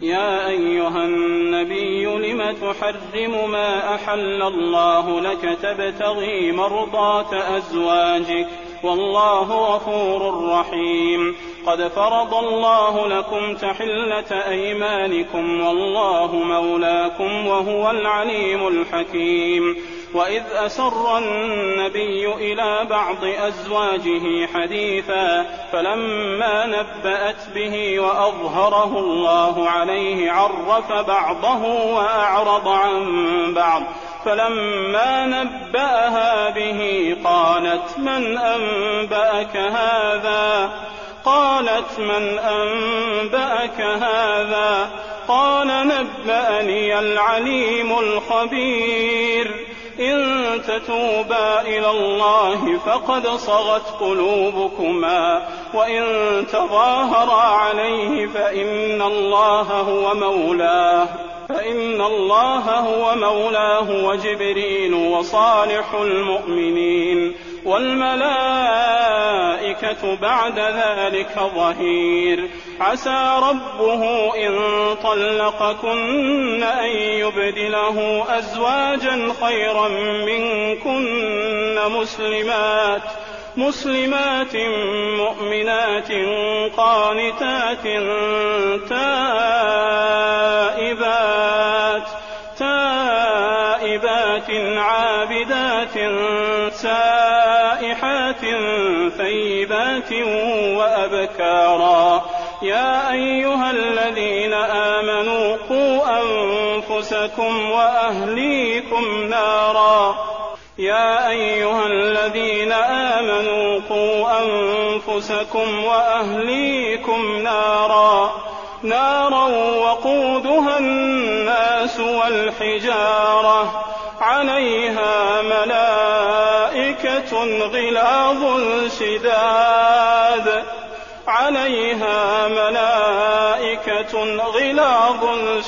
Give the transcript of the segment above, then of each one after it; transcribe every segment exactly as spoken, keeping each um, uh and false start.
يا أيها النبي لم تحرم ما أحل الله لك تبتغي مرضات أزواجك والله غفور رحيم. قد فرض الله لكم تحلة أيمانكم والله مولاكم وهو العليم الحكيم. وإذ أسر النبي إلى بعض أزواجه حديثا فلما نبأت به وأظهره الله عليه عرف بعضه وأعرض عن بعض فلما نبأها به قالت من أنبأك هذا قالت من أنبأك هذا قال نبأني العليم الخبير. إن تتوبا إلى الله فقد صغت قلوبكما وإن تظاهرا عليه فإن الله هو مولاه فإن الله هو مولاه وجبريل وصالح المؤمنين والملائكة بعد ذلك ظهير. عسى ربه إن طلقكن أن يبدله أزواجا خيرا منكن مسلمات مسلمات مؤمنات قانتات تائبات تائبات عابدات سائحات ثيبات وأبكارا. يا أيها الذين آمنوا قوا أنفسكم وأهليكم نارا يا أيها الذين آمنوا قوا أنفسكم وأهليكم نارا نارا وقودها الناس والحجارة عليها ملائكة غلاظ شداد عليها ملائكة غلاظ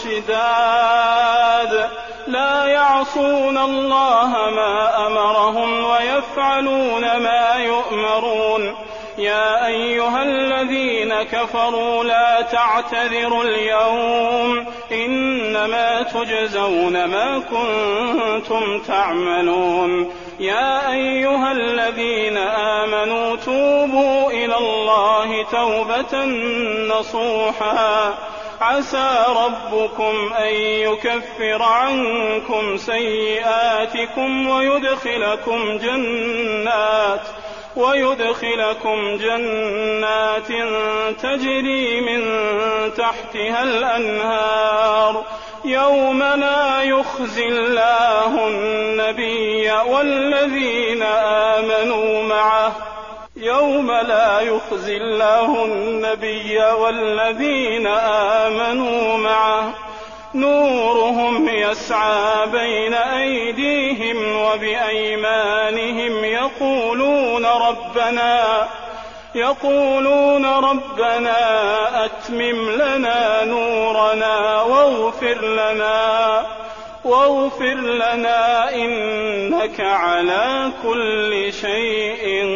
شداد لا يعصون الله ما أمرهم ويفعلون ما يؤمرون. يا أيها الذين كفروا لا تعتذروا اليوم إنما تجزون ما كنتم تعملون. يا أيها الذين آمنوا توبوا إلى الله توبة نصوحا عسى ربكم أن يكفر عنكم سيئاتكم ويدخلكم جنات ويدخلكم جنات تجري من تحتها الأنهار يوم لا يخزي الله النبي والذين آمنوا معه يوم لا يخزي الله النبي والذين آمنوا معه نورهم يسعى بين أيديهم وبأيمانهم يقولون ربنا يقولون ربنا أتمم لنا نورنا واغفر لنا واغفر لنا إنك على كل شيء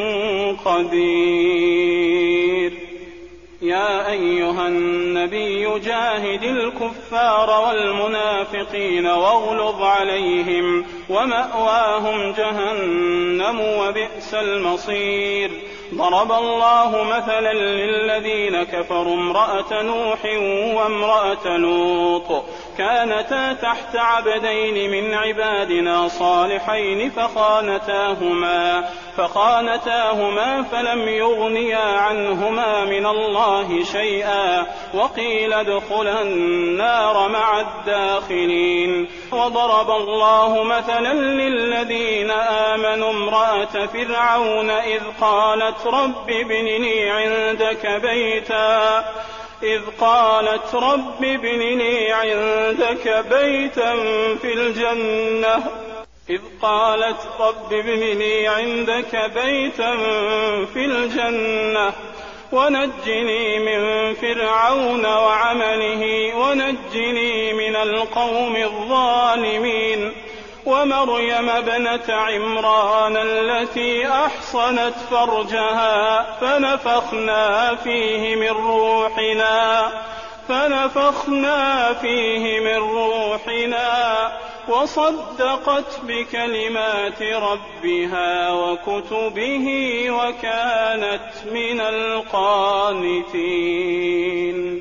قدير. يا أيها النبي جاهد الكفار والمنافقين واغلظ عليهم ومأواهم جهنم وبئس المصير. ضرب الله مثلا للذين كفروا امرأة نوح وامرأة لوط كانتا تحت عبدين من عبادنا صالحين فخانتاهما فخانتاهما فلم يغنيا عنهما من الله شيئا وقيل ادخلا النار مع الداخلين. وضرب الله مثلا للذين آمنوا امرأة فرعون إذ قالت رب ابن لي عندك بيتا إذ قالت رب ابن لي عندك بيتا في الجنة إذ قالت رب ابن لي عندك بيتا في الجنة ونجني من فرعون وعمله ونجني من القوم الظالمين. ومريم ابنة عمران التي أحصنت فرجها فنفخنا فيه من روحنا فنفخنا فيه من روحنا وصدقت بكلمات ربها وكتبه وكانت من القانتين.